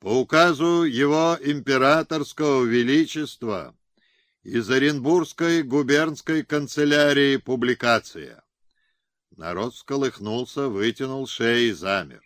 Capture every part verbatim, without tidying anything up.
По указу его императорского величества из Оренбургской губернской канцелярии публикация. Народ всколыхнулся, вытянул шеи и замер.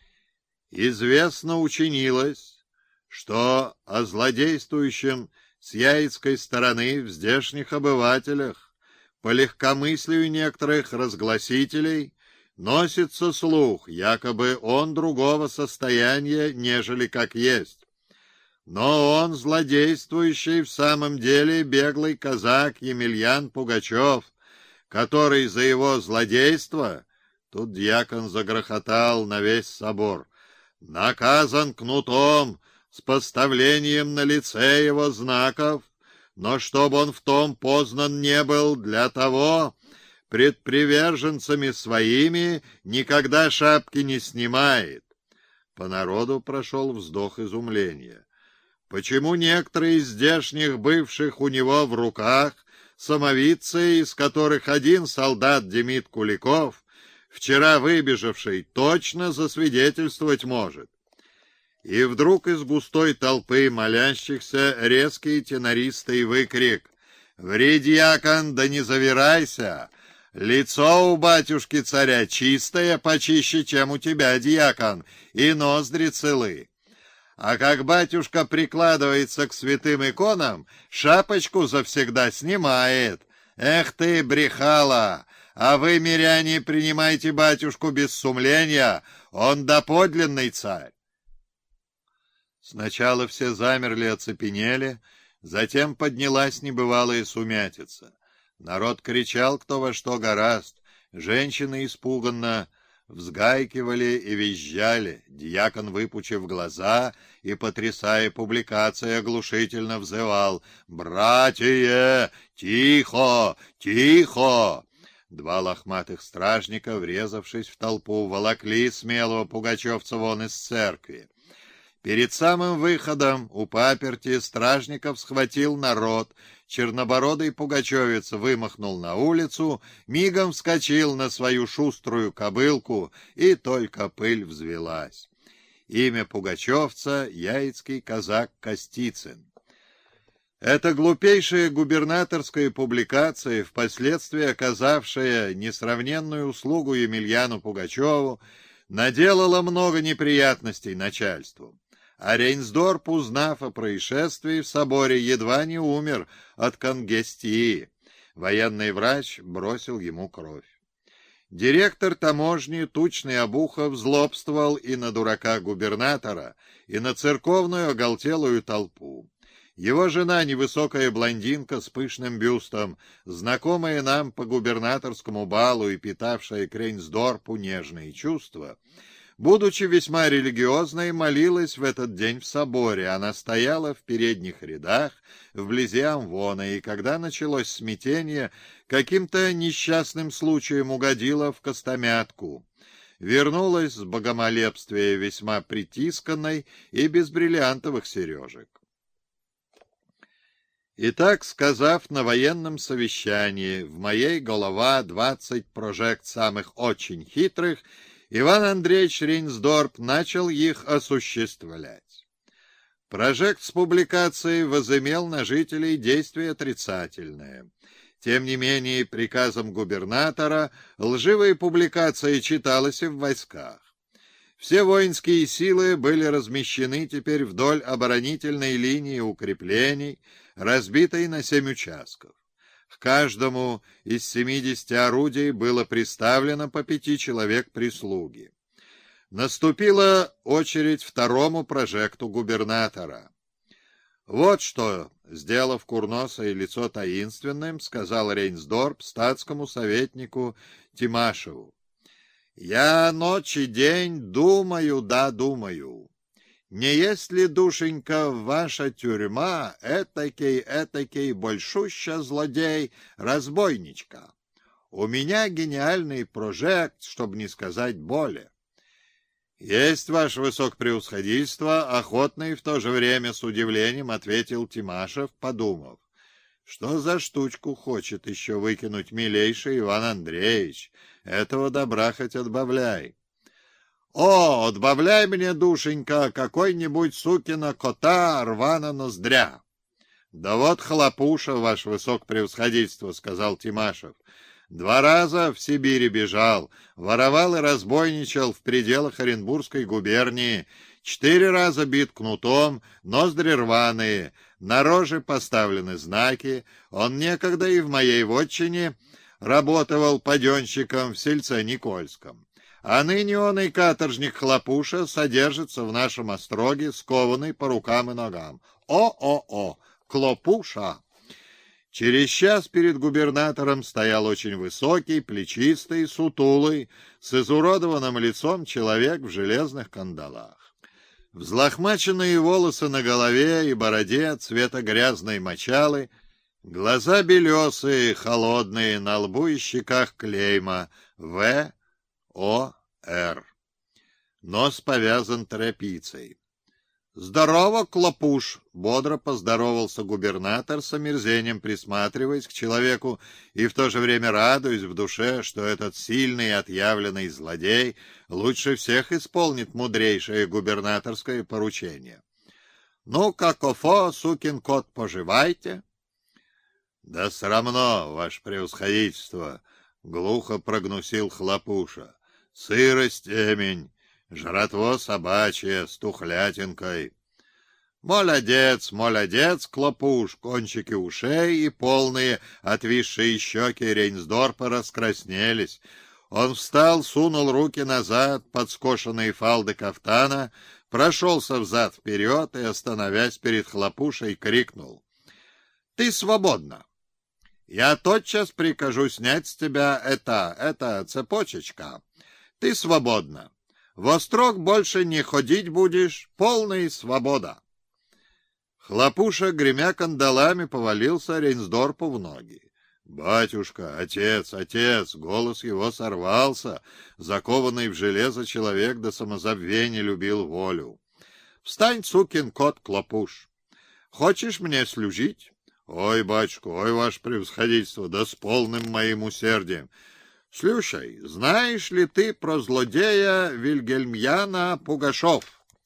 Известно учинилось, что о злодействующем с яицкой стороны в здешних обывателях по легкомыслию некоторых разгласителей носится слух, якобы он другого состояния, нежели как есть. Но он, злодействующий, в самом деле беглый казак Емельян Пугачев, который за его злодейство, тут дьякон загрохотал на весь собор, наказан кнутом с поставлением на лице его знаков, но чтобы он в том познан не был, для того пред приверженцами своими никогда шапки не снимает. По народу прошел вздох изумления. Почему некоторые из здешних бывших у него в руках самовидцы, из которых один солдат Демид Куликов, вчера выбежавший, точно засвидетельствовать может? И вдруг из густой толпы молящихся резкий тенористый выкрик: «Ври, дьякон, да не завирайся! Лицо у батюшки царя чистое, почище, чем у тебя, дьякон, и ноздри целы. А как батюшка прикладывается к святым иконам, шапочку завсегда снимает. Эх ты, брехала! А вы, миряне, принимайте батюшку без сумления, он доподлинный царь». Сначала все замерли, оцепенели, затем поднялась небывалая сумятица. Народ кричал кто во что горазд, женщины испуганно взгайкивали и визжали, дьякон, выпучив глаза и потрясая публикацией, оглушительно взывал: «Братья, тихо, тихо!» Два лохматых стражника, врезавшись в толпу, волокли смелого пугачевца вон из церкви. Перед самым выходом у паперти стражников схватил народ. Чернобородый пугачевец вымахнул на улицу, мигом вскочил на свою шуструю кобылку, и только пыль взвелась. Имя пугачевца — яицкий казак Костицын. Эта глупейшая губернаторская публикация, впоследствии оказавшая несравненную услугу Емельяну Пугачеву, наделала много неприятностей начальству. А Рейнсдорп, узнав о происшествии в соборе, едва не умер от конгестии. Военный врач бросил ему кровь. Директор таможни, тучный Обухов, злобствовал и на дурака губернатора, и на церковную оголтелую толпу. Его жена, невысокая блондинка с пышным бюстом, знакомая нам по губернаторскому балу и питавшая к Рейнсдорпу нежные чувства, будучи весьма религиозной, молилась в этот день в соборе. Она стояла в передних рядах, вблизи амвона, и когда началось смятение, каким-то несчастным случаем угодила в Костомятку. Вернулась с богомолепствия весьма притисканной и без бриллиантовых сережек. Итак, сказав на военном совещании в моей голова двадцать прожект самых очень хитрых, Иван Андреевич Рейнсдорп начал их осуществлять. Прожект с публикацией возымел на жителей действие отрицательное. Тем не менее, приказом губернатора лживая публикация читалась и в войсках. Все воинские силы были размещены теперь вдоль оборонительной линии укреплений, разбитой на семь участков. К каждому из семидесяти орудий было приставлено по пяти человек прислуги. Наступила очередь второму прожекту губернатора. «Вот что», сделав курносое лицо таинственным, сказал Рейнсдорп статскому советнику Тимашеву: «Я ночь и день думаю, да думаю. Не есть ли, душенька, ваша тюрьма этакий-этакий большуща злодей, разбойничка? У меня гениальный прожект, чтобы не сказать более». «Есть, ваше высокопревосходительство», — охотно и в то же время с удивлением ответил Тимашев, подумав: что за штучку хочет еще выкинуть милейший Иван Андреевич? Этого добра хоть отбавляй. О, отбавляй мне, душенька, какой-нибудь сукина кота рвана ноздря. Да вот хлопуша, ваше высокопревосходительство, сказал Тимашев. Два раза в Сибири бежал, воровал и разбойничал в пределах Оренбургской губернии, четыре раза бит кнутом, ноздри рваные, на роже поставлены знаки, он некогда и в моей вотчине работал паденщиком в сельце Никольском. А ныне он и каторжник Хлопуша содержится в нашем остроге, скованный по рукам и ногам. О-о-о! Клопуша! Через час перед губернатором стоял очень высокий, плечистый, сутулый, с изуродованным лицом человек в железных кандалах. Взлохмаченные волосы на голове и бороде цвета грязной мочалы, глаза белесые, холодные, на лбу и щеках клейма В. О. Р. Нос повязан тряпицей. «Здорово, Клопуш!» — бодро поздоровался губернатор, с омерзением присматриваясь к человеку и в то же время радуясь в душе, что этот сильный и отъявленный злодей лучше всех исполнит мудрейшее губернаторское поручение. «Ну, какофо, сукин кот, поживайте?» «Да срамно, ваше превосходительство!» — глухо прогнусил Хлопуша. «Сырость, темень, жратво собачье с тухлятинкой». «Молодец, молодец, Клопуш!» Кончики ушей и полные отвисшие щеки Рейнсдорпа раскраснелись. Он встал, сунул руки назад под скошенные фалды кафтана, прошелся взад-вперед и, остановясь перед Хлопушей, крикнул: «Ты свободна! Я тотчас прикажу снять с тебя это, это цепочечка. Ты свободна. В острог больше не ходить будешь, полная свобода». Хлопуша, гремя кандалами, повалился Рейнсдорпу в ноги. «Батюшка, отец, отец!» — голос его сорвался. Закованный в железо человек до самозабвения любил волю. «Встань, сукин кот, Клопуш! Хочешь мне служить?» «Ой, батюшка, ой, ваше превосходительство, да с полным моим усердием! Слушай, знаешь ли ты про злодея Вильгельмьяна Пугашов?»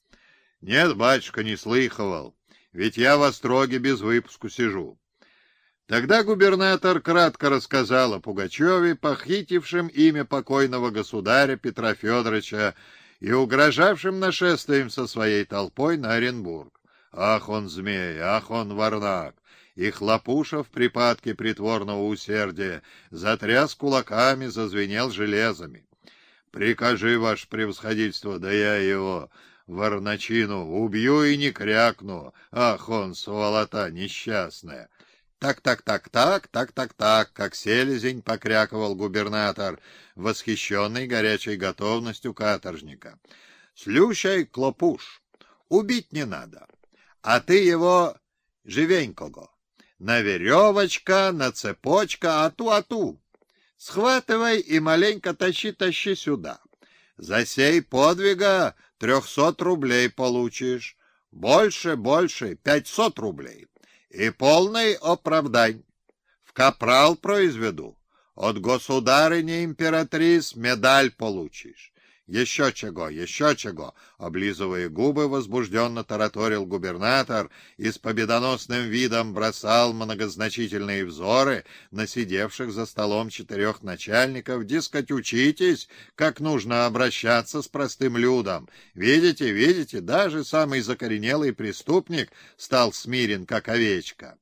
«Нет, батюшка, не слыхивал, ведь я в остроге без выпуску сижу». Тогда губернатор кратко рассказал о Пугачеве, похитившем имя покойного государя Петра Федоровича и угрожавшим нашествием со своей толпой на Оренбург. Ах он змей, ах он варнак! И Хлопуша в припадке притворного усердия затряс кулаками, зазвенел железами. «Прикажи, ваше превосходительство, да я его, варначину, убью и не крякну. Ах он, сволота несчастная!» «Так-так-так-так, так-так-так», как селезень покряковал губернатор, восхищенный горячей готовностью каторжника. «Слушай, Клопуш, убить не надо, а ты его живенького. На веревочка, на цепочка, ату-ату. Схватывай и маленько тащи-тащи сюда. За сей подвига трехсот рублей получишь. Больше, больше, пятьсот рублей. И полный оправдань. В капрал произведу. От государыни императрис медаль получишь. Еще чего, еще чего, облизывая губы, возбужденно тараторил губернатор и с победоносным видом бросал многозначительные взоры на сидевших за столом четырех начальников. Дескать, учитесь, как нужно обращаться с простым людом. Видите, видите, даже самый закоренелый преступник стал смирен, как овечка.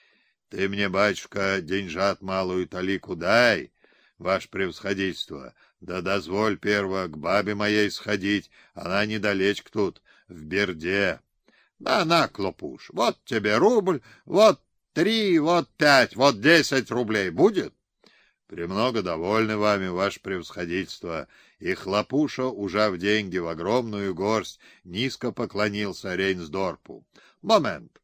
Ты мне, батюшка, деньжат малую талику дай, ваше превосходительство. Да дозволь перво к бабе моей сходить, она недалечк тут, в Берде. Да на, Клопуш, вот тебе рубль, вот три, вот пять, вот десять рублей будет? Премного довольны вами, ваше превосходительство. И Хлопуша, ужав деньги в огромную горсть, низко поклонился Рейнсдорпу. Момент.